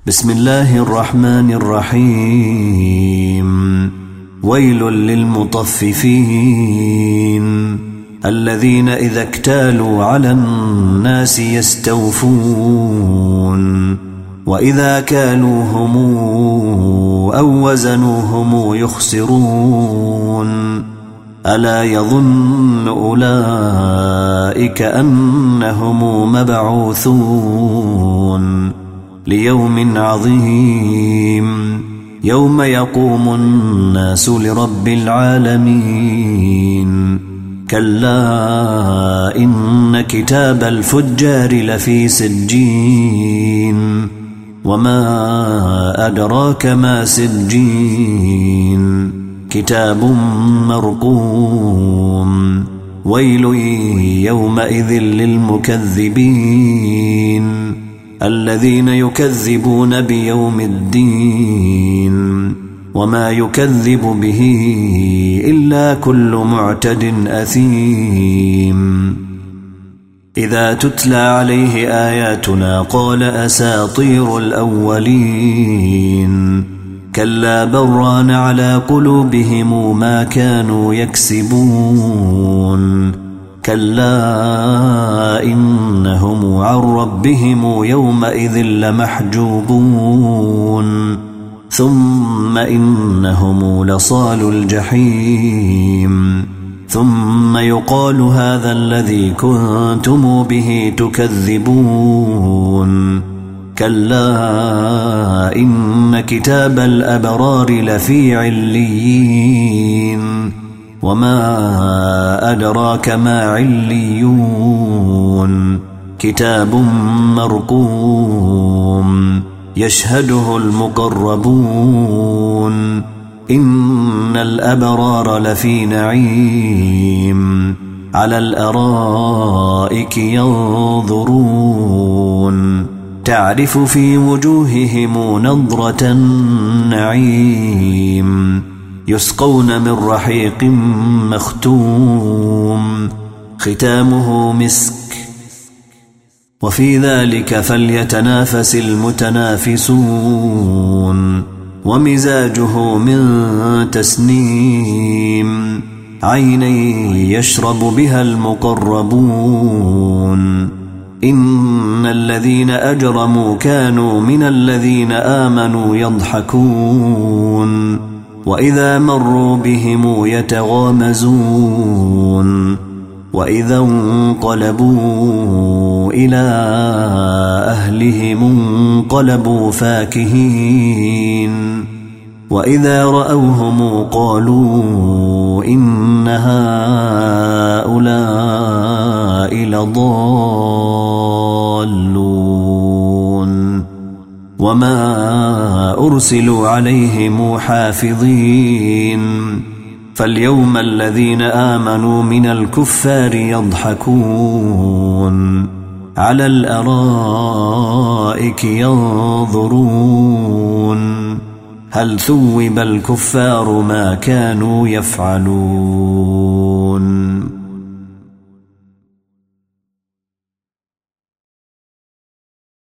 بسم الله الرحمن الرحيم. ويل للمطففين الذين إذا اكتالوا على الناس يستوفون وإذا كالوهم أو وزنوهم يخسرون. ألا يظن أولئك أنهم مبعوثون ليوم عظيم يوم يقوم الناس لرب العالمين. كلا إن كتاب الفجار لفي سجين وما أدراك ما سجين كتاب مرقوم. ويل يومئذ للمكذبين الذين يكذبون بيوم الدين وما يكذب به إلا كل معتد أثيم. إذا تتلى عليه آياتنا قال أساطير الأولين. كلا بران على قلوبهم ما كانوا يكسبون. كلا إنهم عن ربهم يومئذ لمحجوبون. ثم إنهم لصال الجحيم. ثم يقال هذا الذي كنتم به تكذبون. كلا إن كتاب الأبرار لفي عليين وما أدراك ما عليون كتاب مرقوم يشهده المقربون. إن الأبرار لفي نعيم على الأرائك ينظرون تعرف في وجوههم نضرة النعيم يسقون من رحيق مختوم ختامه مسك وفي ذلك فليتنافس المتنافسون. ومزاجه من تسنيم عينا يشرب بها المقربون. إن الذين أجرموا كانوا من الذين آمنوا يضحكون وإذا مروا بهم يتغامزون. وإذا انقلبوا إلى أهلهم انقلبوا فاكهين. وإذا رأوهم قالوا إن هؤلاء لضالون وما أرسلوا عليهم حافظين. فاليوم الذين آمنوا من الكفار يضحكون على الأرائك ينظرون هل ثوب الكفار ما كانوا يفعلون.